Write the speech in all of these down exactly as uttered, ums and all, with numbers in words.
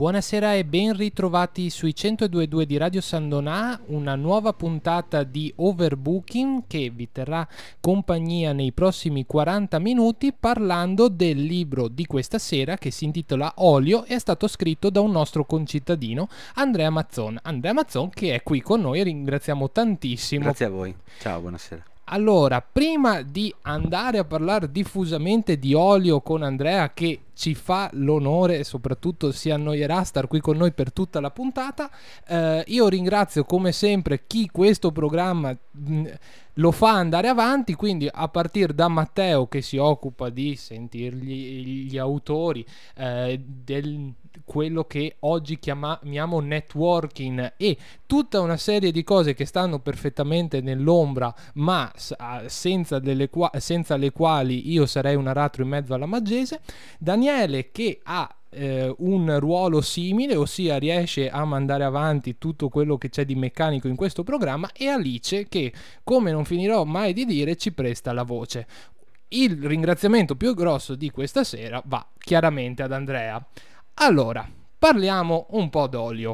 Buonasera e ben ritrovati sui centodue e due di Radio San Donà, una nuova puntata di Overbooking che vi terrà compagnia nei prossimi quaranta minuti parlando del libro di questa sera che si intitola Olio e è stato scritto da un nostro concittadino, Andrea Mazzon. Andrea Mazzon che è qui con noi e ringraziamo tantissimo. Grazie a voi, ciao, buonasera. Allora, prima di andare a parlare diffusamente di Olio con Andrea, che ci fa l'onore e soprattutto si annoierà a star qui con noi per tutta la puntata, eh, io ringrazio come sempre chi questo programma mh, lo fa andare avanti, quindi a partire da Matteo che si occupa di sentirgli gli autori, eh, del quello che oggi chiamiamo networking e tutta una serie di cose che stanno perfettamente nell'ombra ma senza, delle qua- senza le quali io sarei un aratro in mezzo alla Maggese. Daniele che ha eh, un ruolo simile, ossia riesce a mandare avanti tutto quello che c'è di meccanico in questo programma, e Alice che, come non finirò mai di dire, ci presta la voce. Il ringraziamento più grosso di questa sera va chiaramente ad Andrea. Allora, parliamo un po' d'Olio.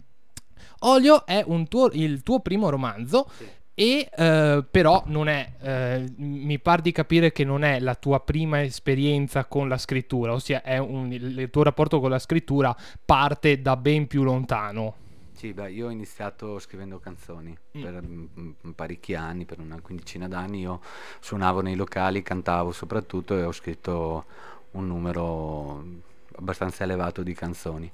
Olio è un tuo, il tuo primo romanzo, sì. E eh, però non è, eh, mi par di capire che non è la tua prima esperienza con la scrittura, ossia è un, il tuo rapporto con la scrittura parte da ben più lontano. Sì, beh, io ho iniziato scrivendo canzoni mm. per m- parecchi anni, per una quindicina d'anni. Io suonavo nei locali, cantavo soprattutto e ho scritto un numero abbastanza elevato di canzoni.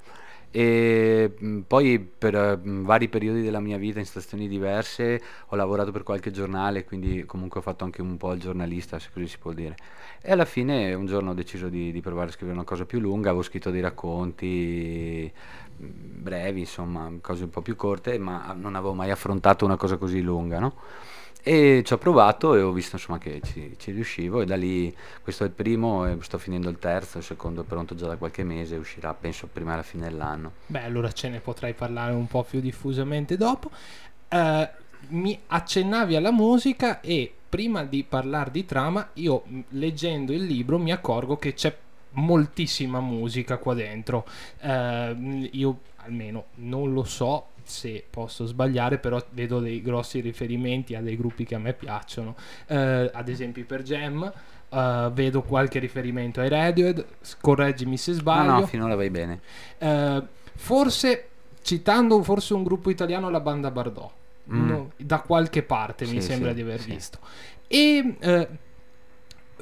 E mh, poi per mh, vari periodi della mia vita in stazioni diverse ho lavorato per qualche giornale, quindi comunque ho fatto anche un po' il giornalista, se così si può dire. E alla fine un giorno ho deciso di, di provare a scrivere una cosa più lunga, avevo scritto dei racconti mh, brevi, insomma, cose un po' più corte, ma non avevo mai affrontato una cosa così lunga, no? E ci ho provato e ho visto insomma che ci, ci riuscivo, e da lì questo è il primo e sto finendo il terzo, il secondo è pronto già da qualche mese, uscirà penso prima alla fine dell'anno. Beh, allora ce ne potrai parlare un po' più diffusamente dopo. Eh, mi accennavi alla musica e prima di parlare di trama, io leggendo il libro mi accorgo che c'è moltissima musica qua dentro. Eh, io almeno non lo so se posso sbagliare, però vedo dei grossi riferimenti a dei gruppi che a me piacciono, eh, ad esempio per Jam. Uh, vedo qualche riferimento ai Radiohead, correggimi se sbaglio. No, no, finora vai bene. Uh, forse, citando forse un gruppo italiano, la Banda Bardot, mm. no, da qualche parte sì, mi sembra sì, di aver sì. visto. E uh,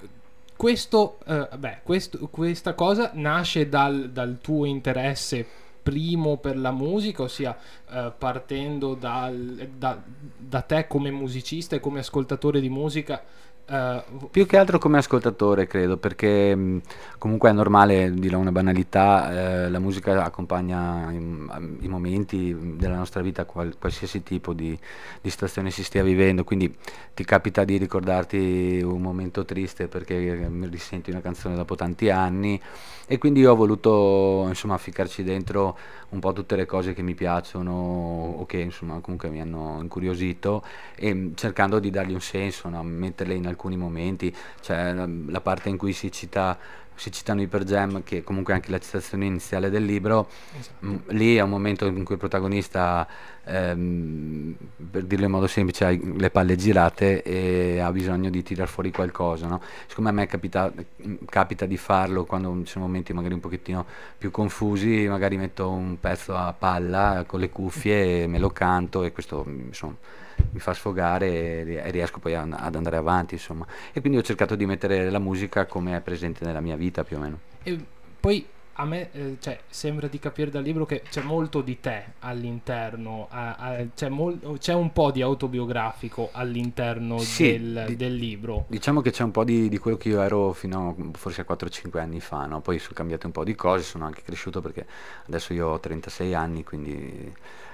questo, uh, beh, questo, questa cosa nasce dal, dal tuo interesse primo per la musica, ossia uh, partendo dal, da, da te come musicista e come ascoltatore di musica. Uh, più che altro come ascoltatore, credo, perché mh, comunque è normale, dirò una banalità, eh, la musica accompagna i, i momenti della nostra vita, qual, qualsiasi tipo di, di situazione si stia vivendo, quindi ti capita di ricordarti un momento triste perché risenti una canzone dopo tanti anni, e quindi io ho voluto insomma ficcarci dentro un po' tutte le cose che mi piacciono o che insomma comunque mi hanno incuriosito, e cercando di dargli un senso, no? Metterle in alcuni momenti, cioè la, la parte in cui si cita si citano i Pearl Jam, che comunque è anche la citazione iniziale del libro, esatto. m- lì è un momento in cui il protagonista, ehm, per dirlo in modo semplice, ha le palle girate e ha bisogno di tirar fuori qualcosa, no? Siccome a me capita, capita di farlo quando ci sono momenti magari un pochettino più confusi, magari metto un pezzo a palla con le cuffie e me lo canto, e questo insomma mi fa sfogare e riesco poi ad andare avanti, insomma. E quindi ho cercato di mettere la musica come è presente nella mia vita, più o meno. E poi a me eh, cioè, sembra di capire dal libro che c'è molto di te all'interno, a, a, c'è, mol- c'è un po' di autobiografico all'interno sì, del, di, del libro. Diciamo che c'è un po' di, di quello che io ero fino a forse a quattro cinque anni fa, no? Poi sono cambiate un po' di cose, sono anche cresciuto perché adesso io ho trentasei anni, quindi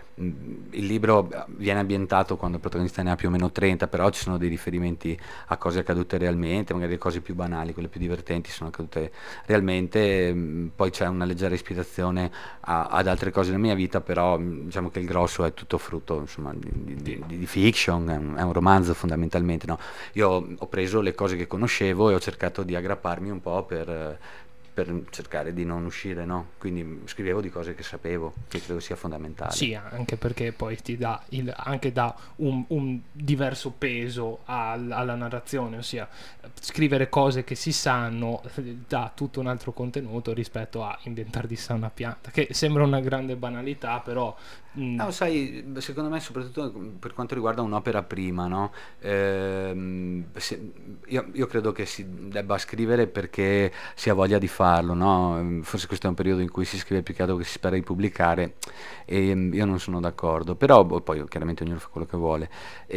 il libro viene ambientato quando il protagonista ne ha più o meno trenta, però ci sono dei riferimenti a cose accadute realmente, magari le cose più banali, quelle più divertenti sono accadute realmente, poi c'è una leggera ispirazione a, ad altre cose della mia vita, però diciamo che il grosso è tutto frutto insomma di, di, di, di fiction, è un, è un romanzo fondamentalmente, no? Io ho preso le cose che conoscevo e ho cercato di aggrapparmi un po' per per cercare di non uscire, no? Quindi scrivevo di cose che sapevo, che credo sia fondamentale. Sì, anche perché poi ti dà il, anche dà un, un diverso peso al- alla narrazione, ossia scrivere cose che si sanno eh, dà tutto un altro contenuto rispetto a inventare di sé una pianta, che sembra una grande banalità, però mh, No, sai, secondo me soprattutto per quanto riguarda un'opera prima, no? Ehm, se- io, io credo che si debba scrivere perché si ha voglia di farlo, no? Ehm, Forse questo è un periodo in cui si scrive più che altro che si spera di pubblicare e mm, io non sono d'accordo, però boh, poi chiaramente ognuno fa quello che vuole.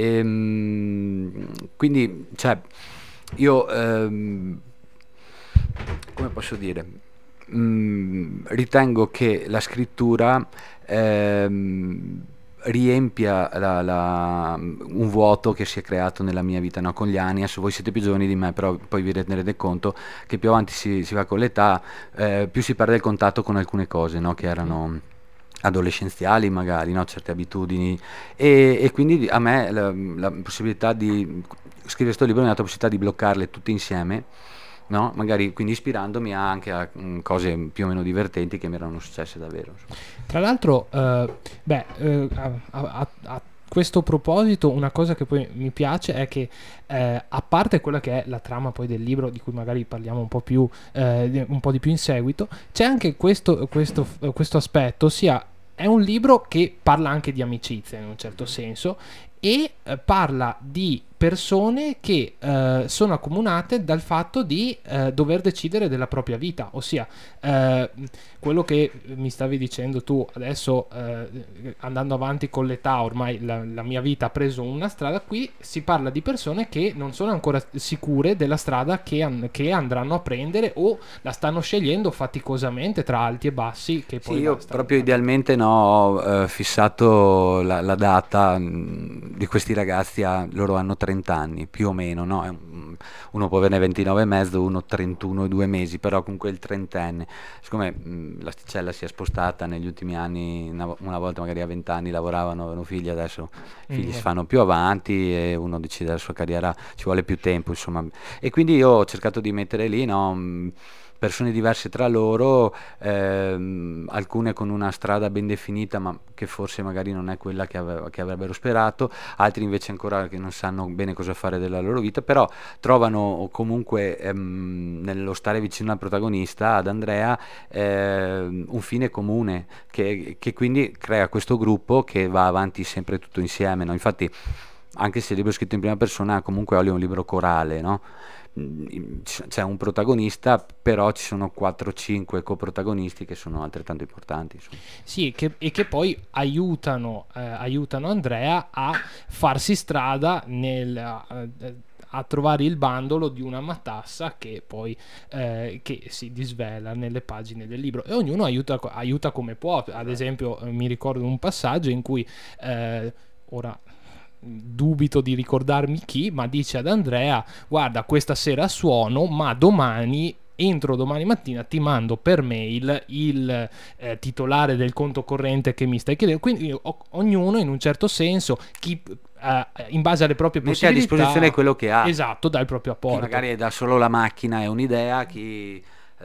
Ehm, quindi, cioè, io, ehm, come posso dire? Mm, ritengo che la scrittura ehm, riempia la- la- un vuoto che si è creato nella mia vita, no? Con gli anni. Adesso voi siete più giovani di me, però poi vi renderete conto che più avanti si, si va con l'età, eh, più si perde il contatto con alcune cose, no? Che erano adolescenziali magari, no? Certe abitudini e, e quindi a me la, la possibilità di scrivere questo libro mi ha dato la possibilità di bloccarle tutte insieme, no? Magari quindi ispirandomi anche a mm, cose più o meno divertenti che mi erano successe davvero, insomma. tra l'altro, eh, beh, eh, a, a- a questo proposito, una cosa che poi mi piace è che, eh, a parte quella che è la trama poi del libro, di cui magari parliamo un po' più, eh, di- un po' di più in seguito, c'è anche questo, questo, questo aspetto, ossia è un libro che parla anche di amicizia in un certo senso e eh, parla di persone che eh, sono accomunate dal fatto di eh, dover decidere della propria vita, ossia eh, quello che mi stavi dicendo tu adesso, eh, andando avanti con l'età, ormai la, la mia vita ha preso una strada. Qui si parla di persone che non sono ancora sicure della strada che, an- che andranno a prendere o la stanno scegliendo faticosamente tra alti e bassi che Sì, poi io basta. proprio idealmente no, ho eh, fissato la, la data mh, di questi ragazzi, a, loro hanno trenta anni più o meno, no? È un- Uno può averne ventinove e mezzo, uno trentuno e due mesi, però comunque il trentenne. Siccome mh, l'asticella si è spostata negli ultimi anni, una, vo- una volta magari a venti anni lavoravano, avevano figli, adesso i figli Mm. si fanno più avanti e uno decide la sua carriera, ci vuole più tempo, insomma. E quindi io ho cercato di mettere lì, no, mh, persone diverse tra loro, ehm, alcune con una strada ben definita ma che forse magari non è quella che, ave- che avrebbero sperato, altri invece ancora che non sanno bene cosa fare della loro vita, però trovano comunque ehm, nello stare vicino al protagonista, ad Andrea, ehm, un fine comune che, che quindi crea questo gruppo che va avanti sempre tutto insieme, no? Infatti anche se il libro è scritto in prima persona, comunque Olio è un libro corale, no? Mm, c'è un protagonista, però ci sono quattro cinque coprotagonisti che sono altrettanto importanti, insomma. Sì, che- e che poi aiutano, eh, aiutano Andrea a farsi strada nel, eh, a trovare il bandolo di una matassa che poi eh, che si disvela nelle pagine del libro e ognuno aiuta, aiuta come può. Ad esempio, eh, mi ricordo un passaggio in cui eh, ora dubito di ricordarmi chi, ma dice ad Andrea: guarda, questa sera suono, ma domani, entro domani mattina, ti mando per mail il eh, titolare del conto corrente che mi stai chiedendo. Quindi o- ognuno in un certo senso, chi eh, in base alle proprie Mette a disposizione possibilità, quello che ha. esatto, dà il proprio Chi apporto. magari dà solo la macchina e un'idea, chi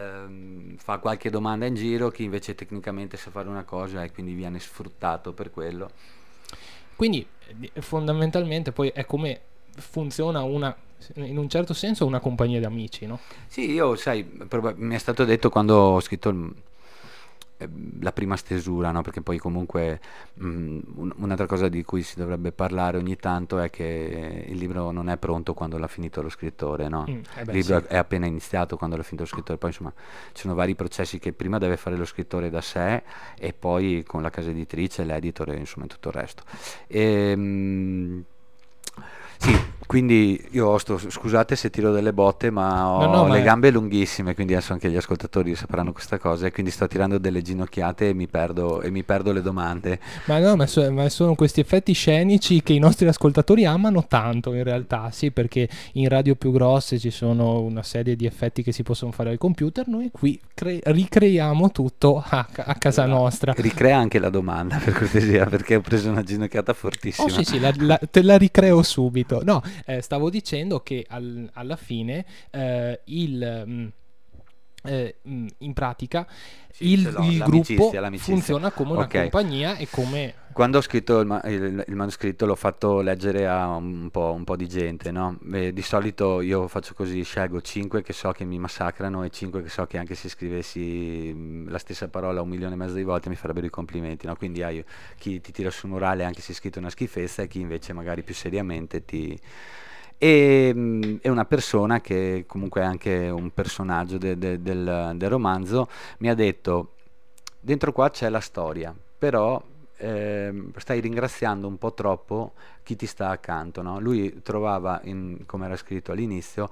ehm, fa qualche domanda in giro, chi invece tecnicamente sa fare una cosa e quindi viene sfruttato per quello. Quindi eh, fondamentalmente poi è come funziona una, in un certo senso, una compagnia di amici, no? Sì, io sai, proba- mi è stato detto quando ho scritto il- eh, la prima stesura, no? Perché poi comunque mh, un- un'altra cosa di cui si dovrebbe parlare ogni tanto è che il libro non è pronto quando l'ha finito lo scrittore, no? Mm, eh Il beh, libro sì. è è appena iniziato quando l'ha finito lo scrittore, poi insomma ci sono vari processi che prima deve fare lo scrittore da sé e poi con la casa editrice, l'editor e insomma tutto il resto. Ehm, sì, quindi io ho sto, scusate se tiro delle botte, ma No, no, ho le ma gambe lunghissime, quindi adesso anche gli ascoltatori sapranno questa cosa e quindi sto tirando delle ginocchiate e mi perdo, e mi perdo le domande. Ma no, ma, so- ma sono questi effetti scenici che i nostri ascoltatori amano tanto in realtà, sì, perché in radio più grosse ci sono una serie di effetti che si possono fare al computer, noi qui cre- ricreiamo tutto a, ca- a casa Allora, nostra. ricrea anche la domanda per cortesia, perché ho preso una ginocchiata Oh fortissima. sì, sì, la- la- te la ricreo subito. No, eh, stavo dicendo che al- alla fine eh, il... mh, eh, mh, in pratica Sì, il, ce l'ho, il l'amicizia, gruppo l'amicizia. funziona come una Ok. compagnia e come... Quando ho scritto il, ma- il- il manoscritto l'ho fatto leggere a un po', un po' di gente, no? E di solito io faccio così, scelgo cinque che so che mi massacrano e cinque che so che anche se scrivessi mh, la stessa parola un milione e mezzo di volte mi farebbero i complimenti, no? Quindi hai chi ti tira su un orale anche se è scritto una schifezza e chi invece magari più seriamente ti... E, mh, è una persona che comunque è anche un personaggio de- de- del, del romanzo, mi ha detto, dentro qua c'è la storia, però ehm, stai ringraziando un po' troppo chi ti sta accanto, no? Lui trovava, in- come era scritto all'inizio,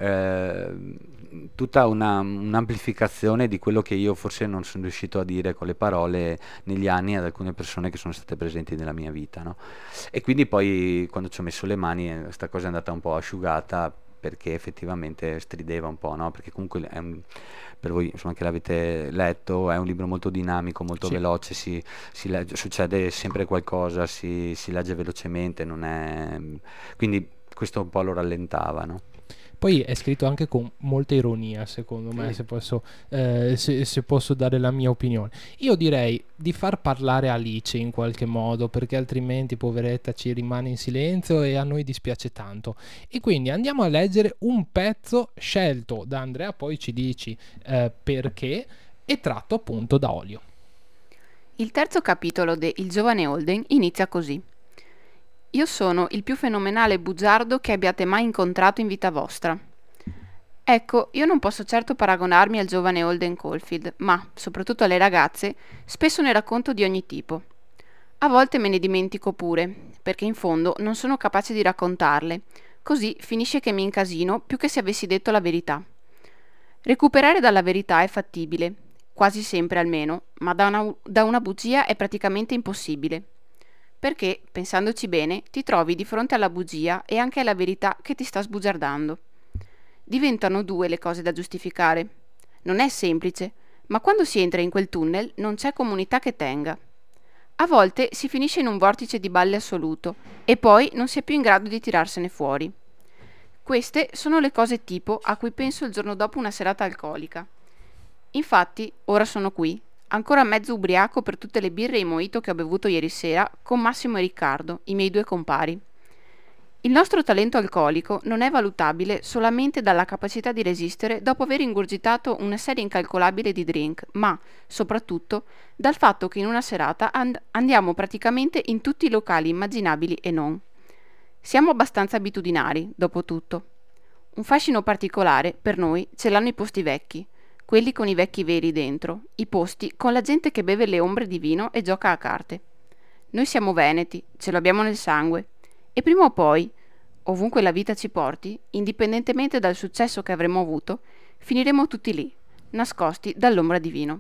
ehm, tutta una, un'amplificazione di quello che io forse non sono riuscito a dire con le parole negli anni ad alcune persone che sono state presenti nella mia vita, no? E quindi poi quando ci ho messo le mani, questa cosa è andata un po' asciugata perché effettivamente strideva un po', no? Perché comunque è un, per voi insomma che l'avete letto, è un libro molto dinamico, molto Sì. veloce, si, si legge- succede sempre qualcosa, si, si legge velocemente, non è... quindi questo un po' lo rallentava, no? Poi è scritto anche con molta ironia, secondo me, Sì. se posso, eh, se, se posso dare la mia opinione. Io direi di far parlare Alice in qualche modo, perché altrimenti, poveretta, ci rimane in silenzio e a noi dispiace tanto. E quindi andiamo a leggere un pezzo scelto da Andrea, poi ci dici eh, perché, e tratto appunto da Olio. Il terzo capitolo de Il giovane Holden inizia così. Io sono il più fenomenale bugiardo che abbiate mai incontrato in vita vostra. Ecco, io non posso certo paragonarmi al giovane Holden Caulfield, ma, soprattutto alle ragazze, spesso ne racconto di ogni tipo. A volte me ne dimentico pure, perché in fondo non sono capace di raccontarle, così finisce che mi incasino più che se avessi detto la verità. Recuperare dalla verità è fattibile, quasi sempre almeno, ma da una, da una bugia è praticamente impossibile. Perché, pensandoci bene, ti trovi di fronte alla bugia e anche alla verità che ti sta sbugiardando. Diventano due le cose da giustificare. Non è semplice, ma quando si entra in quel tunnel non c'è comunità che tenga. A volte si finisce in un vortice di balle assoluto e poi non si è più in grado di tirarsene fuori. Queste sono le cose tipo a cui penso il giorno dopo una serata alcolica. Infatti, ora sono qui, ancora mezzo ubriaco per tutte le birre e i mojito che ho bevuto ieri sera con Massimo e Riccardo, i miei due compari. Il nostro talento alcolico non è valutabile solamente dalla capacità di resistere dopo aver ingurgitato una serie incalcolabile di drink, ma, soprattutto, dal fatto che in una serata and- andiamo praticamente in tutti i locali immaginabili e non. Siamo abbastanza abitudinari, dopo tutto. Un fascino particolare, per noi, ce l'hanno i posti vecchi, quelli con i vecchi veri dentro, i posti con la gente che beve le ombre di vino e gioca a carte. Noi siamo veneti, ce lo abbiamo nel sangue, e prima o poi, ovunque la vita ci porti, indipendentemente dal successo che avremo avuto, finiremo tutti lì, nascosti dall'ombra di vino.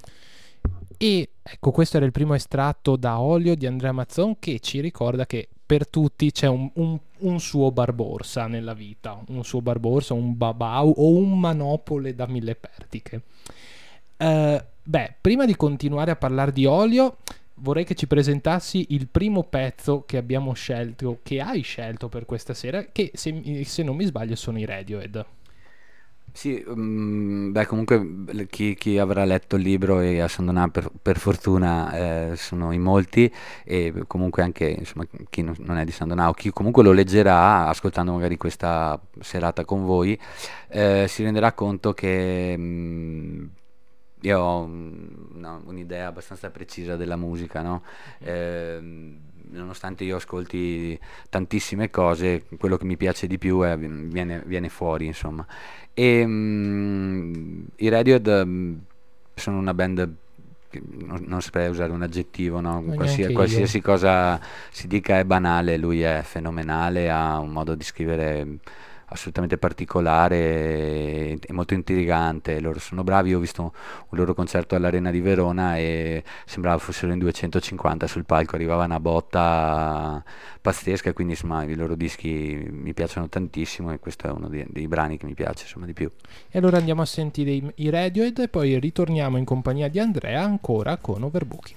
E ecco, questo era il primo estratto da Olio di Andrea Mazzon, che ci ricorda che per tutti c'è un, un- un suo Barborsa nella vita, un suo Barborsa, un Babau o un Manopole da mille pertiche. Eh, beh, prima di continuare a parlare di Olio, vorrei che ci presentassi il primo pezzo che abbiamo scelto, che hai scelto per questa sera, che se, se non mi sbaglio sono i Radiohead. Sì, mm, beh, comunque l- chi, chi avrà letto il libro e a Sandonà per, per fortuna eh, sono in molti e comunque anche insomma, chi non non è di Sandonà o chi comunque lo leggerà ascoltando magari questa serata con voi eh, si renderà conto che mm, io ho un- una- un'idea abbastanza precisa della musica, no? Ehm, nonostante io ascolti tantissime cose, quello che mi piace di più è- viene, viene fuori, insomma. E mm, i Radiohead mm, sono una band che non, non saprei usare un aggettivo, no? Ma Qualsia- neanche io. qualsiasi cosa si dica è banale, lui è fenomenale, ha un modo di scrivere assolutamente particolare e, e molto intrigante. Loro sono bravi, io ho visto un loro concerto all'Arena di Verona e sembrava fossero in duecentocinquanta sul palco, arrivava una botta pazzesca, quindi insomma i loro dischi mi piacciono tantissimo e questo è uno dei, dei brani che mi piace insomma di più. E allora andiamo a sentire i, i Radiohead e poi ritorniamo in compagnia di Andrea ancora con Overbooking.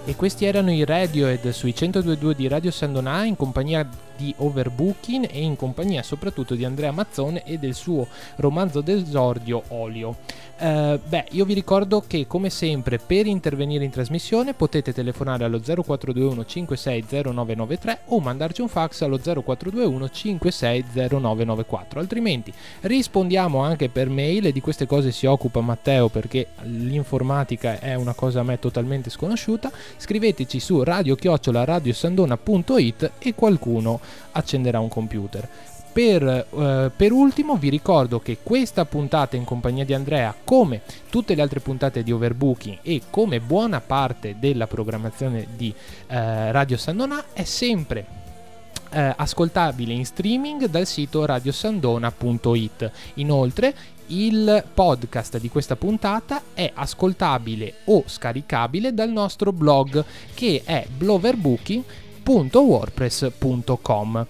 E questi erano i Radiohead sui centodue e due di Radio San Donà, in compagnia di Overbooking e in compagnia soprattutto di Andrea Mazzone e del suo romanzo d'esordio Olio. Uh, beh, io vi ricordo che come sempre per intervenire in trasmissione potete telefonare allo zero quattro due uno cinque sei zero nove nove tre o mandarci un fax allo zero quattro due uno cinque sei zero nove nove quattro, altrimenti rispondiamo anche per mail, e di queste cose si occupa Matteo perché l'informatica è una cosa a me totalmente sconosciuta. Scriveteci su radio chiocciola radiosandona punto it e qualcuno accenderà un computer. Per, eh, per ultimo vi ricordo che questa puntata in compagnia di Andrea, come tutte le altre puntate di Overbooking e come buona parte della programmazione di eh, Radio San Donà, è sempre eh, ascoltabile in streaming dal sito radiosandona punto it. Inoltre il podcast di questa puntata è ascoltabile o scaricabile dal nostro blog, che è bloverbooking punto wordpress punto com.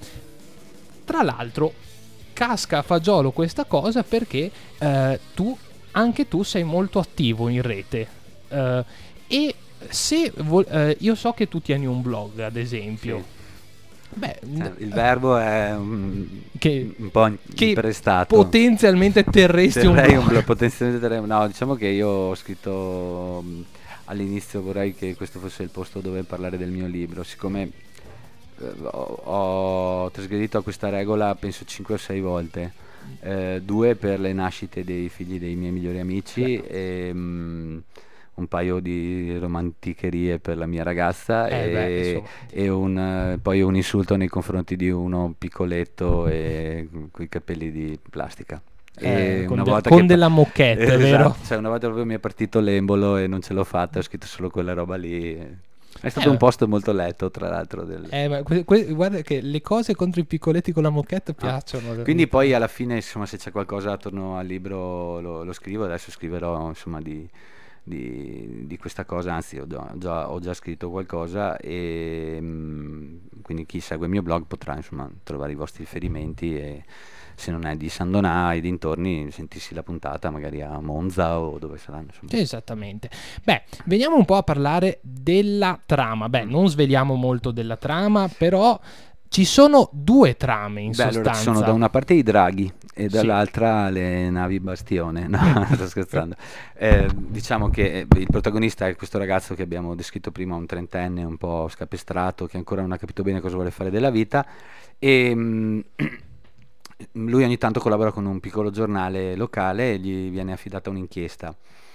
Tra l'altro casca a fagiolo questa cosa perché eh, tu anche tu sei molto attivo in rete, eh, e se vo- eh, io so che tu tieni un blog, ad esempio. Sì. Beh, Cioè, il verbo è un, che, un po' che imprestato. potenzialmente terresti un Terrei blog. un blog, potenzialmente terrei- no, diciamo che io ho scritto mh, all'inizio, vorrei che questo fosse il posto dove parlare del mio libro, siccome eh, ho, ho trasgredito a questa regola penso cinque o sei volte, eh, due per le nascite dei figli dei miei migliori amici e mh, un paio di romanticherie per la mia ragazza, Eh beh, e, insomma. e un, eh, poi un insulto nei confronti di uno piccoletto e con i capelli di plastica. Eh, E con una de- volta con che- della moquette, Esatto, vero? cioè una volta proprio mi è partito l'embolo e non ce l'ho fatta, ho scritto solo quella roba lì. È stato Eh, un post molto letto, tra l'altro. Del... Eh, ma que- que- guarda che le cose contro i piccoletti con la moquette piacciono. Quindi poi alla fine, insomma, se c'è qualcosa attorno al libro lo, lo scrivo. Adesso scriverò, insomma, di, di, di questa cosa, anzi ho già, già- ho già scritto qualcosa, e mm, quindi chi segue il mio blog potrà, insomma, trovare i vostri riferimenti, e se non è di San Donà e dintorni sentirsi la puntata magari a Monza o dove saranno, insomma. Esattamente. Beh, veniamo un po' a parlare della trama. Beh, non sveliamo molto della trama, però ci sono due trame in Beh, allora sostanza. ci sono da una parte i draghi e Sì. dall'altra le navi bastione. No, sto scherzando. Eh, diciamo che eh, il protagonista è questo ragazzo che abbiamo descritto prima, un trentenne un po' scapestrato che ancora non ha capito bene cosa vuole fare della vita, e mm, lui ogni tanto collabora con un piccolo giornale locale e gli viene affidata un'inchiesta.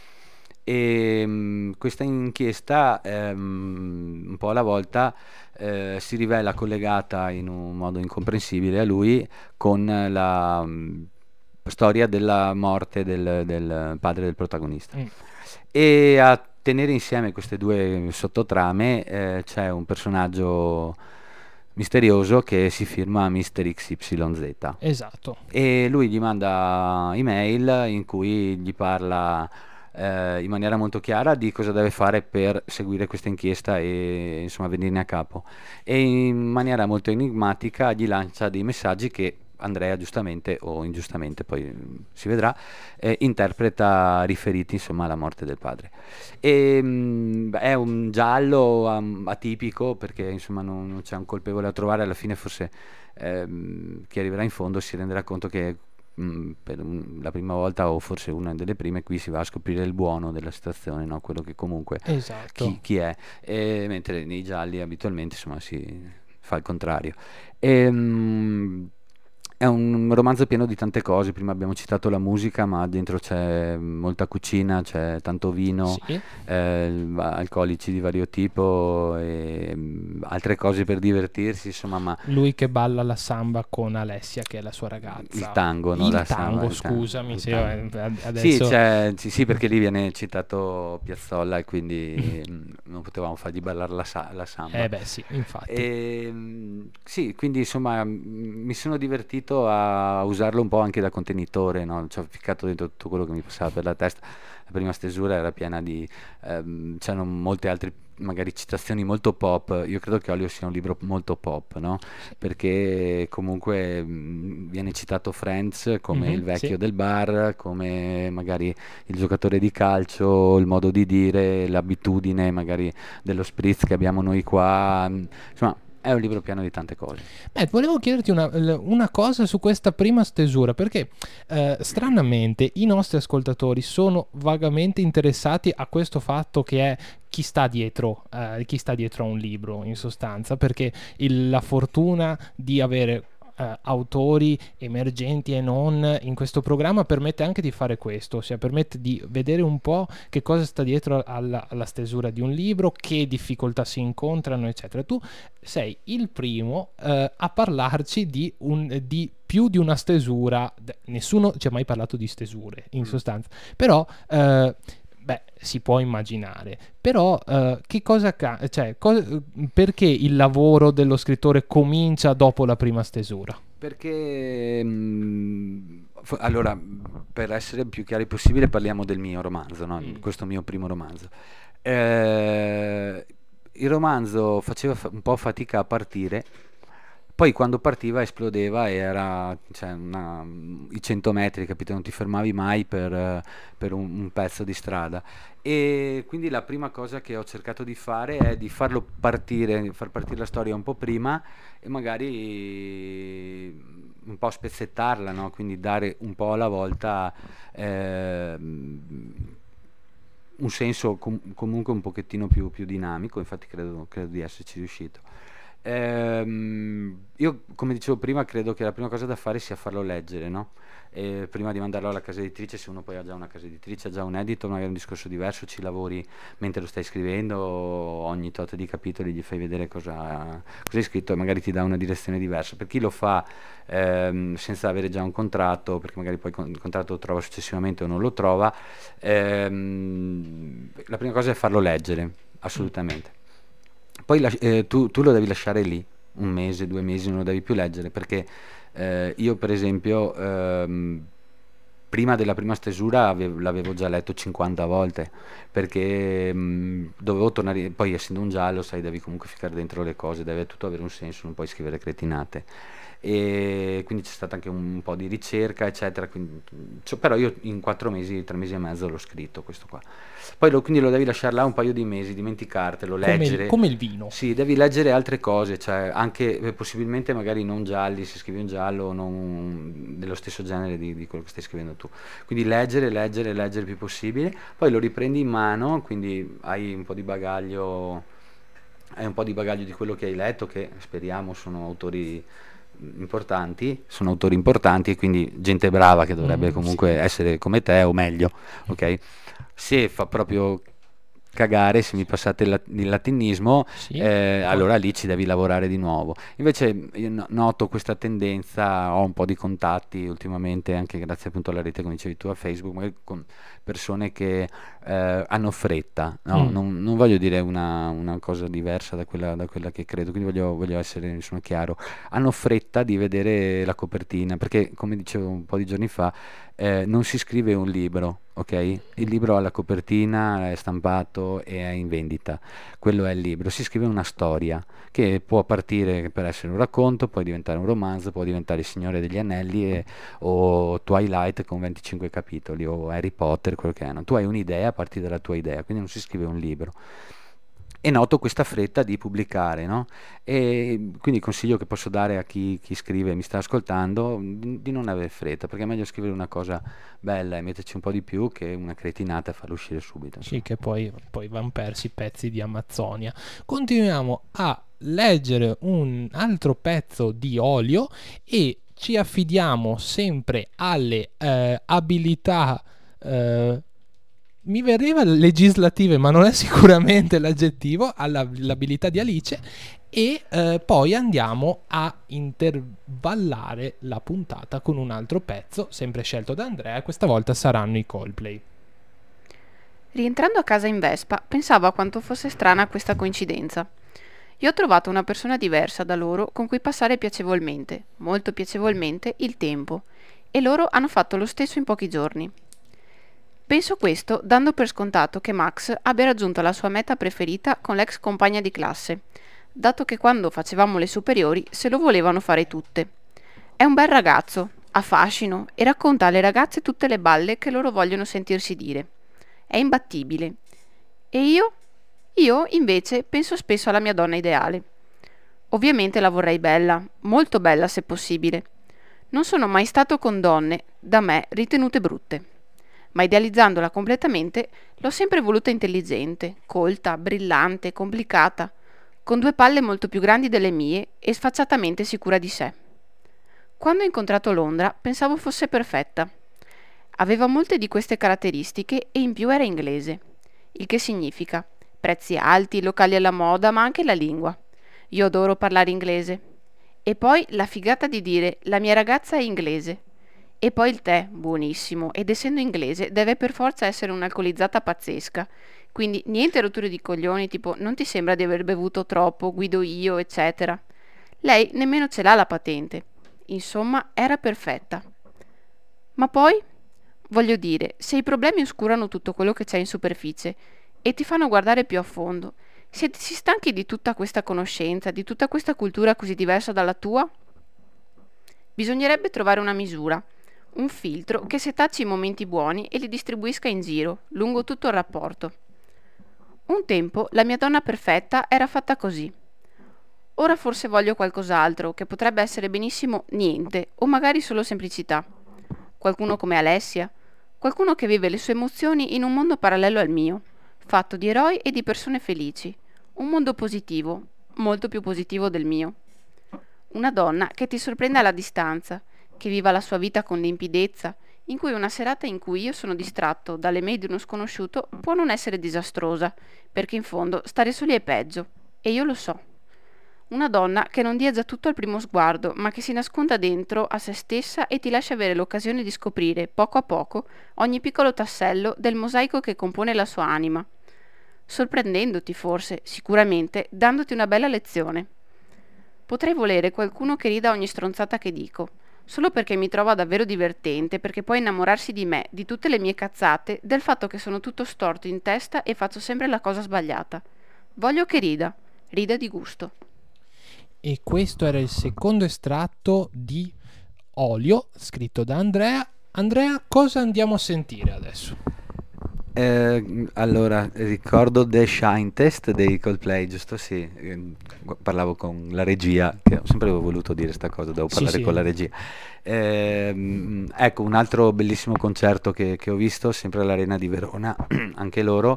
E mm, questa inchiesta, ehm, un po' alla volta, eh, si rivela collegata in un modo incomprensibile a lui con la mm, storia della morte del, del padre del protagonista. Mm. E a tenere insieme queste due sottotrame eh, c'è un personaggio misterioso che si firma mister X Y Z. Esatto. E lui gli manda email in cui gli parla eh, in maniera molto chiara di cosa deve fare per seguire questa inchiesta e insomma venirne a capo, e in maniera molto enigmatica gli lancia dei messaggi che Andrea, giustamente o ingiustamente, poi mm, si vedrà, eh, interpreta riferiti insomma alla morte del padre. E, mm, è un giallo um, atipico perché insomma non, non c'è un colpevole a trovare. Alla fine forse ehm, chi arriverà in fondo si renderà conto che mm, per un- la prima volta, o forse una delle prime, qui si va a scoprire il buono della situazione, no? Quello che comunque Esatto. chi, chi è. E mentre nei gialli abitualmente insomma si fa il contrario. Ehm, è un romanzo pieno di tante cose. Prima abbiamo citato la musica, ma dentro c'è molta cucina, c'è tanto vino, Sì. eh, alcolici di vario tipo e mm, altre cose per divertirsi, insomma, ma Lui che balla la samba con Alessia, che è la sua ragazza. il tango, no? Il La tango, samba, il tango, scusami, il se tango. io, eh, Sì, adesso... c'è- sì, sì, perché lì viene citato Piazzolla e quindi mm, non potevamo fargli ballare la, sa- la samba. Eh beh sì, infatti. E, mm, sì, quindi insomma mm, mi sono divertito a usarlo un po' anche da contenitore, no? Ci ho ficcato dentro tutto quello che mi passava per la testa. la prima stesura era piena di, ehm, c'erano molte altre magari citazioni molto pop. Io credo che Olio sia un libro molto pop, no? Perché comunque mh, viene citato Friends come Mhm, il vecchio sì. del bar, come magari il giocatore di calcio, il modo di dire, l'abitudine magari dello spritz che abbiamo noi qua. mh, Insomma, è un libro pieno di tante cose. Beh, volevo chiederti una, l- una cosa su questa prima stesura, perché eh, stranamente i nostri ascoltatori sono vagamente interessati a questo fatto che è chi sta dietro, eh, chi sta dietro a un libro, in sostanza, perché il- la fortuna di avere eh, autori emergenti e non in questo programma permette anche di fare questo, ossia permette di vedere un po' che cosa sta dietro alla, alla stesura di un libro, che difficoltà si incontrano, eccetera. Tu sei il primo eh, a parlarci di, un, di più di una stesura. D- Nessuno ci ha mai parlato di stesure, in Mm. sostanza. Però, eh, beh, si può immaginare. Però, eh, che cosa ca- cioè, co- perché il lavoro dello scrittore comincia dopo la prima stesura? Perché, mh, fo- allora, per essere più chiari possibile, parliamo del mio romanzo, no? Mm. Questo mio primo romanzo. Eh, il romanzo faceva fa- un po' fatica a partire, poi quando partiva esplodeva e era, cioè, una- i cento metri, capito? Non ti fermavi mai per, eh, per un, un pezzo di strada. E quindi la prima cosa che ho cercato di fare è di farlo partire, far partire la storia un po' prima e magari un po' spezzettarla, no? Quindi dare un po' alla volta ehm, un senso com- comunque un pochettino più, più dinamico. Infatti credo, credo di esserci riuscito. Ehm, io, come dicevo prima, credo che la prima cosa da fare sia farlo leggere, no? E prima di mandarlo alla casa editrice, se uno poi ha già una casa editrice, ha già un editor, magari è un discorso diverso, ci lavori mentre lo stai scrivendo, ogni tot di capitoli gli fai vedere cosa, cosa hai scritto e magari ti dà una direzione diversa. Per chi lo fa ehm, senza avere già un contratto, perché magari poi con- il contratto lo trova successivamente o non lo trova, ehm, la prima cosa è farlo leggere, Mm. assolutamente. Poi las- eh, tu, tu lo devi lasciare lì, un mese, due mesi, non lo devi più leggere, perché eh, io per esempio ehm, prima della prima stesura avevo- l'avevo già letto cinquanta volte, perché mh, dovevo tornare, poi essendo un giallo, sai, devi comunque ficcare dentro le cose, deve tutto avere un senso, non puoi scrivere cretinate. E quindi c'è stata anche un po' di ricerca, eccetera. Quindi, cioè, però io in quattro mesi, tre mesi e mezzo l'ho scritto questo qua. Poi lo, quindi lo devi lasciare là un paio di mesi, dimenticartelo, Come il, leggere. come il vino. Sì, devi leggere altre cose, cioè anche eh, possibilmente magari non gialli, se scrivi un giallo non dello stesso genere di, di quello che stai scrivendo tu. Quindi leggere, leggere, leggere il più possibile, poi lo riprendi in mano, quindi hai un po' di bagaglio, hai un po' di bagaglio di quello che hai letto, che speriamo sono autori mh, importanti, sono autori importanti, e quindi gente brava che dovrebbe Mm, comunque sì. essere come te o meglio, ok? Se fa proprio cagare, se mi passate il, lat- il latinismo, Sì. eh, Poi. allora lì ci devi lavorare di nuovo. Invece io no- noto questa tendenza, ho un po' di contatti ultimamente, anche grazie appunto alla rete, come dicevi tu, a Facebook, magari con persone che eh, hanno fretta, no? Mm. Non, non voglio dire una, una cosa diversa da quella, da quella che credo, quindi voglio, voglio essere, sono chiaro, hanno fretta di vedere la copertina, perché come dicevo un po' di giorni fa, eh, non si scrive un libro, ok? Il libro ha la copertina, è stampato e è in vendita. Quello è il libro. Si scrive una storia che può partire per essere un racconto, può diventare un romanzo, può diventare Il Signore degli Anelli e- o Twilight con venticinque capitoli o Harry Potter, quello che è. No? Tu hai un'idea a partire dalla tua idea, quindi non si scrive un libro. E noto questa fretta di pubblicare, no? E quindi il consiglio che posso dare a chi, chi scrive e mi sta ascoltando di, di non avere fretta, perché è meglio scrivere una cosa bella e metterci un po' di più che una cretinata e farla uscire subito. Sì, Insomma. che poi, poi van persi pezzi di Amazzonia. Continuiamo a leggere un altro pezzo di Olio e ci affidiamo sempre alle eh, abilità, eh, mi verrebbe legislative, ma non è sicuramente l'aggettivo, alla- all'abilità di Alice e eh, poi andiamo a intervallare la puntata con un altro pezzo, sempre scelto da Andrea, questa volta saranno i Coldplay. Rientrando a casa in Vespa, pensavo a quanto fosse strana questa coincidenza. Io ho trovato una persona diversa da loro con cui passare piacevolmente, molto piacevolmente, il tempo, e loro hanno fatto lo stesso in pochi giorni. Penso questo dando per scontato che Max abbia raggiunto la sua meta preferita con l'ex compagna di classe, dato che quando facevamo le superiori se lo volevano fare tutte. È un bel ragazzo, ha fascino e racconta alle ragazze tutte le balle che loro vogliono sentirsi dire. È imbattibile. E io? Io, invece, penso spesso alla mia donna ideale. Ovviamente la vorrei bella, molto bella se possibile. Non sono mai stato con donne, da me, ritenute brutte. Ma idealizzandola completamente, l'ho sempre voluta intelligente, colta, brillante, complicata, con due palle molto più grandi delle mie e sfacciatamente sicura di sé. Quando ho incontrato Londra, pensavo fosse perfetta. Aveva molte di queste caratteristiche e in più era inglese, il che significa prezzi alti, locali alla moda, ma anche la lingua. Io adoro parlare inglese. E poi la figata di dire la mia ragazza è inglese. E poi il tè, buonissimo, ed essendo inglese deve per forza essere un'alcolizzata pazzesca. Quindi niente rotture di coglioni tipo non ti sembra di aver bevuto troppo, guido io, eccetera. Lei nemmeno ce l'ha la patente. Insomma, era perfetta. Ma poi, voglio dire, se i problemi oscurano tutto quello che c'è in superficie e ti fanno guardare più a fondo, siete si stanchi di tutta questa conoscenza, di tutta questa cultura così diversa dalla tua? Bisognerebbe trovare una misura, un filtro che setacci i momenti buoni e li distribuisca in giro, lungo tutto il rapporto. Un tempo la mia donna perfetta era fatta così. Ora forse voglio qualcos'altro, che potrebbe essere benissimo niente, o magari solo semplicità. Qualcuno come Alessia, qualcuno che vive le sue emozioni in un mondo parallelo al mio, fatto di eroi e di persone felici, un mondo positivo, molto più positivo del mio. Una donna che ti sorprende alla distanza, che viva la sua vita con limpidezza, in cui una serata in cui io sono distratto dalle mail di uno sconosciuto può non essere disastrosa, perché in fondo stare soli è peggio, e io lo so. Una donna che non dia già tutto al primo sguardo, ma che si nasconda dentro a se stessa e ti lascia avere l'occasione di scoprire, poco a poco, ogni piccolo tassello del mosaico che compone la sua anima. Sorprendendoti forse, sicuramente, dandoti una bella lezione. Potrei volere qualcuno che rida ogni stronzata che dico, solo perché mi trova davvero divertente, perché può innamorarsi di me, di tutte le mie cazzate, del fatto che sono tutto storto in testa e faccio sempre la cosa sbagliata. Voglio che rida, rida di gusto. E questo era il secondo estratto di Olio, scritto da Andrea. Andrea, cosa andiamo a sentire adesso? Eh, allora, ricordo The Shine Test dei Coldplay, giusto? Sì, eh, gu- parlavo con la regia, che ho sempre voluto dire sta cosa, devo Sì, parlare sì. con la regia. Ehm, ecco, un altro bellissimo concerto che, che ho visto, sempre all'Arena di Verona, anche loro,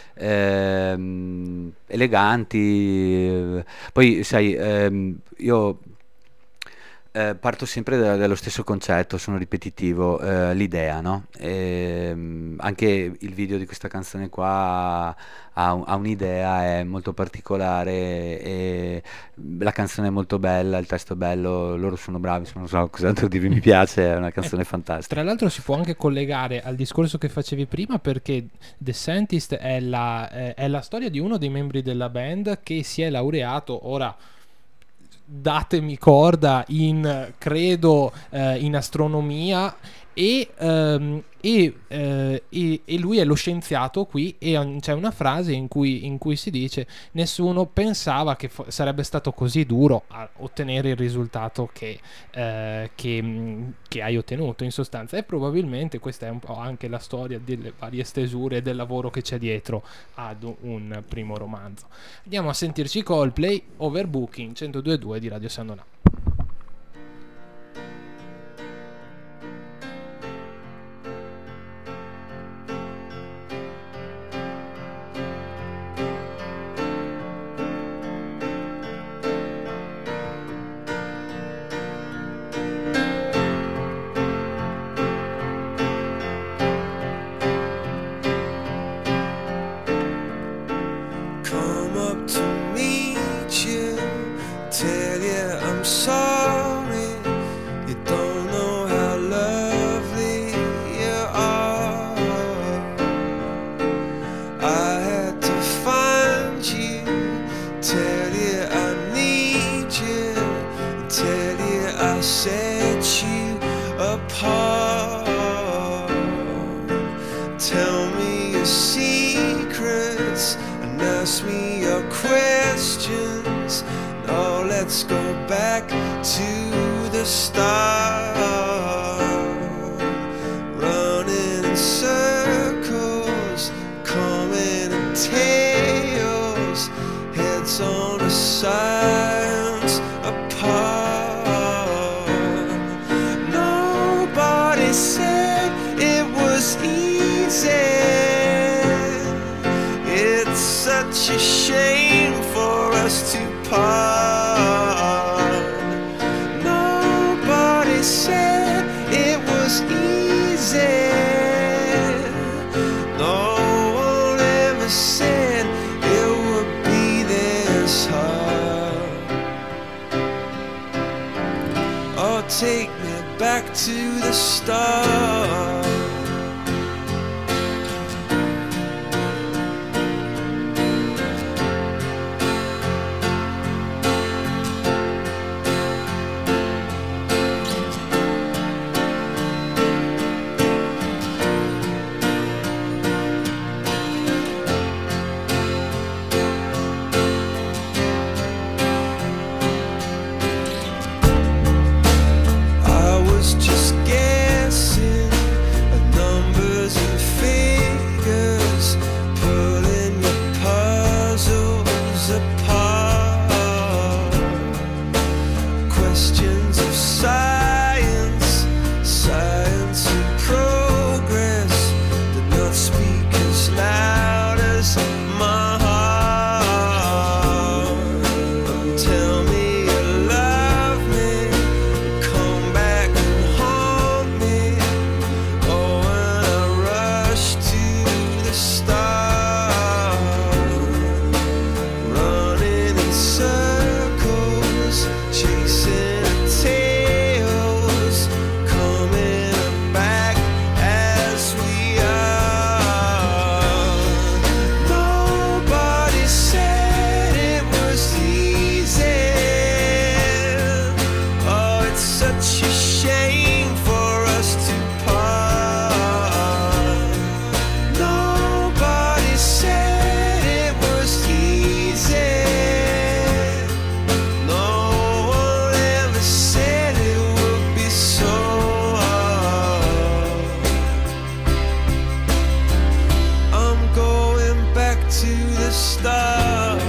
ehm, eleganti. eh, Poi, sai, ehm, io eh, parto sempre da- dallo stesso concetto, sono ripetitivo, eh, l'idea, no? Ehm, anche il video di questa canzone qua ha, un- ha un'idea, è molto particolare e la canzone è molto bella, il testo è bello, loro sono bravi, non so cos'altro dirvi, mi piace, è una Eh, canzone Tra fantastica. l'altro si può anche collegare al discorso che facevi prima perché The Scientist è la, è- è la storia di uno dei membri della band che si è laureato, ora datemi corda, in credo eh, in astronomia e, ehm, e, eh, e- e lui è lo scienziato qui e an- c'è una frase in cui, in cui si dice nessuno pensava che fo- sarebbe stato così duro a ottenere il risultato che, eh, che, mh, che hai ottenuto in sostanza, e probabilmente questa è un po' anche la storia delle varie stesure del lavoro che c'è dietro ad un primo romanzo. Andiamo a sentirci Coldplay, Overbooking, centodue e due di Radio Sandona. Come up to meet you, tell you I'm Don't ask me your questions. No, let's go back to the start. Running in circles, coming in tails, heads on the sides apart. Nobody said it was easy. It's such a shame for us to part. Nobody said it was easy. No one ever said it would be this hard. Oh, take me back to the start. I was just guessing at numbers and figures, pulling your puzzles apart. Questions of science, science and progress did not speak as loud as my heart. Tell me you love me, come back and haunt me. Oh, when I rush to the start, running in circles, chasing tails, coming back as we are. Nobody said it was easy. Oh, it's such a shame for us to part. Nobody said it was easy. No one ever said it would be so hard. I'm going back to the start.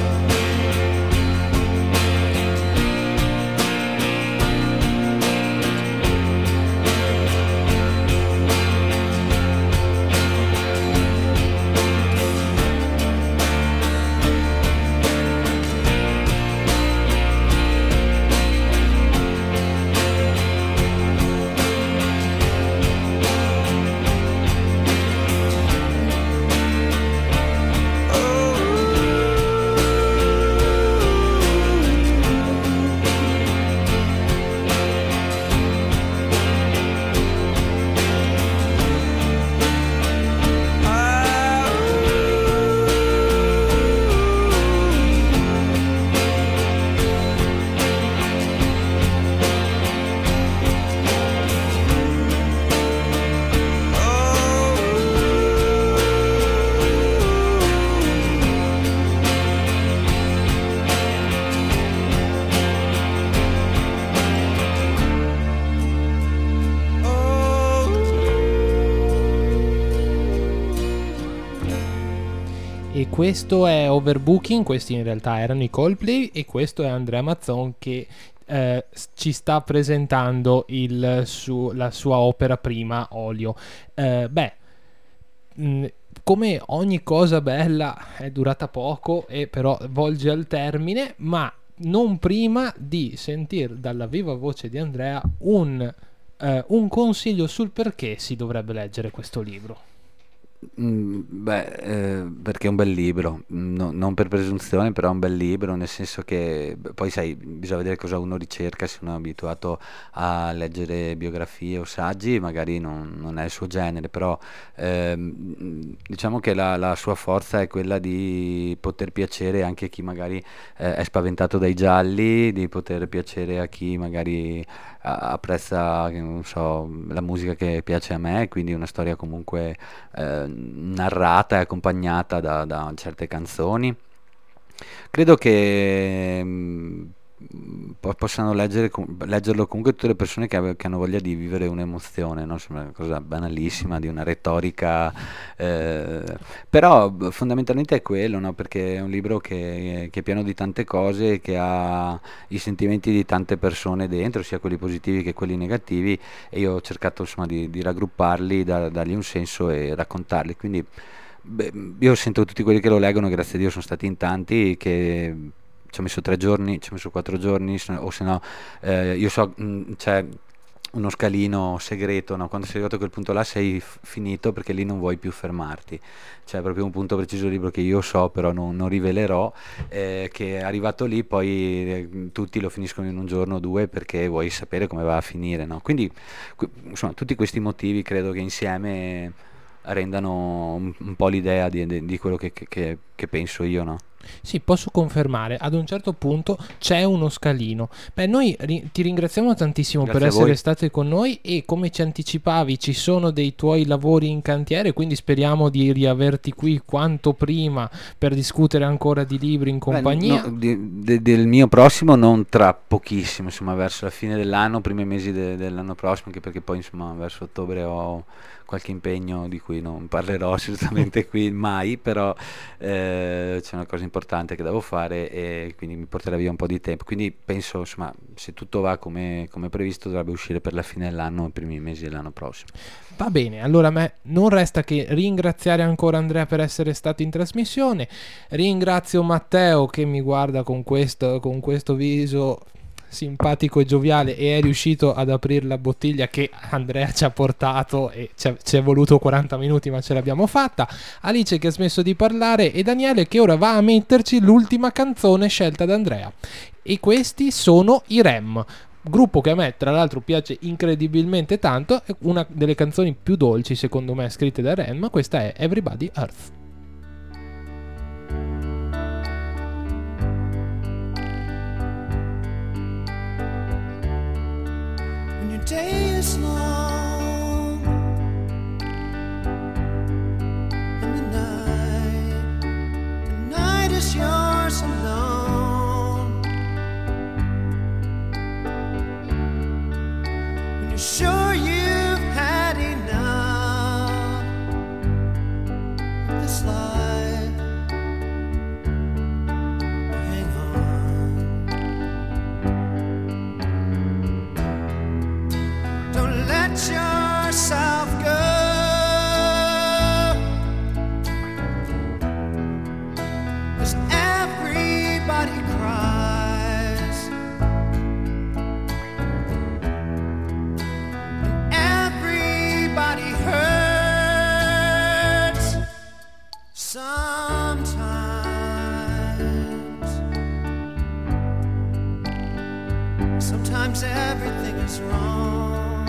E questo è Overbooking, questi in realtà erano i Coldplay, e questo è Andrea Mazzon che eh, s- ci sta presentando il su- la sua opera prima, Olio. Eh, beh, mh, come ogni cosa bella è durata poco e però volge al termine, ma non prima di sentir dalla viva voce di Andrea un, eh, un consiglio sul perché si dovrebbe leggere questo libro. Mm, beh, eh, perché è un bel libro, mm, no- non per presunzione, però è un bel libro, nel senso che beh, poi sai, bisogna vedere cosa uno ricerca, se uno è abituato a leggere biografie o saggi, magari non, non è il suo genere, però ehm, mm, diciamo che la, la sua forza è quella di poter piacere anche a chi magari eh, è spaventato dai gialli, di poter piacere a chi magari a- apprezza, che non so, la musica che piace a me, quindi una storia comunque eh, narrata e accompagnata da, da certe canzoni. Credo che mh, po- possano leggere, com- leggerlo comunque tutte le persone che, ave- che hanno voglia di vivere un'emozione, no? Sembra una cosa banalissima, di una retorica, eh, però b- fondamentalmente è quello, no? Perché è un libro che, che è pieno di tante cose, che ha i sentimenti di tante persone dentro, sia quelli positivi che quelli negativi, e io ho cercato insomma di, di raggrupparli, da- dargli un senso e raccontarli. Quindi beh, io sento tutti quelli che lo leggono, grazie a Dio sono stati in tanti, che ci ho messo tre giorni, ci ho messo quattro giorni, se- o se no, eh, io so, mh, c'è uno scalino segreto, no? Quando sei arrivato a quel punto là sei f- finito, perché lì non vuoi più fermarti. C'è proprio un punto preciso del libro che io so, però non, non rivelerò, eh, che arrivato lì poi eh, tutti lo finiscono in un giorno o due, perché vuoi sapere come va a finire, no? Quindi que- insomma, tutti questi motivi credo che insieme rendano un, un po' l'idea di, di- di quello che, che- che- che penso io, no? Sì, posso confermare, ad un certo punto c'è uno scalino. Beh, noi ri- ti ringraziamo tantissimo per Grazie a essere voi. state con noi, e come ci anticipavi ci sono dei tuoi lavori in cantiere, quindi speriamo di riaverti qui quanto prima per discutere ancora di libri in Beh, no, compagnia. di- de- del mio prossimo non tra pochissimo, insomma, verso la fine dell'anno, primi mesi de- dell'anno prossimo, anche perché poi, insomma, verso ottobre ho qualche impegno di cui non parlerò assolutamente qui mai, però eh, c'è una cosa importante che devo fare e quindi mi porterà via un po' di tempo. Quindi penso, insomma, se tutto va come, come previsto, dovrebbe uscire per la fine dell'anno, i primi mesi dell'anno prossimo. Va bene, allora a me non resta che ringraziare ancora Andrea per essere stato in trasmissione. Ringrazio Matteo che mi guarda con questo, con questo viso simpatico e gioviale, e è riuscito ad aprire la bottiglia che Andrea ci ha portato, e ci è, ci è voluto quaranta minuti ma ce l'abbiamo fatta. Alice che ha smesso di parlare, e Daniele che ora va a metterci l'ultima canzone scelta da Andrea, e questi sono i Rem, gruppo che a me tra l'altro piace incredibilmente tanto, è una delle canzoni più dolci secondo me scritte da Rem. Questa è Everybody Earth. When your day is long and the night, the night is yours alone. When you're sure you've had enough of this life, hang on. Don't let yourself go. 'Cause everybody cries, and everybody hurts sometimes. Sometimes everything is wrong.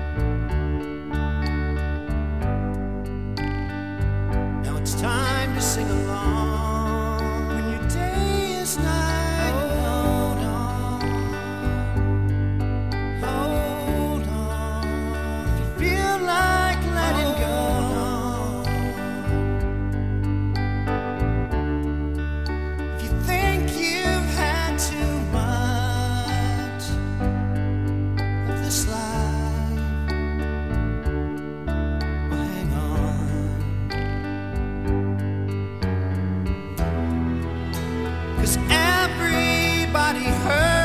Now it's time to sing along. When your day is night, hold on, hold on. If you feel like letting go, if you think you've had too much of this life, well, hang on. 'Cause everybody hurts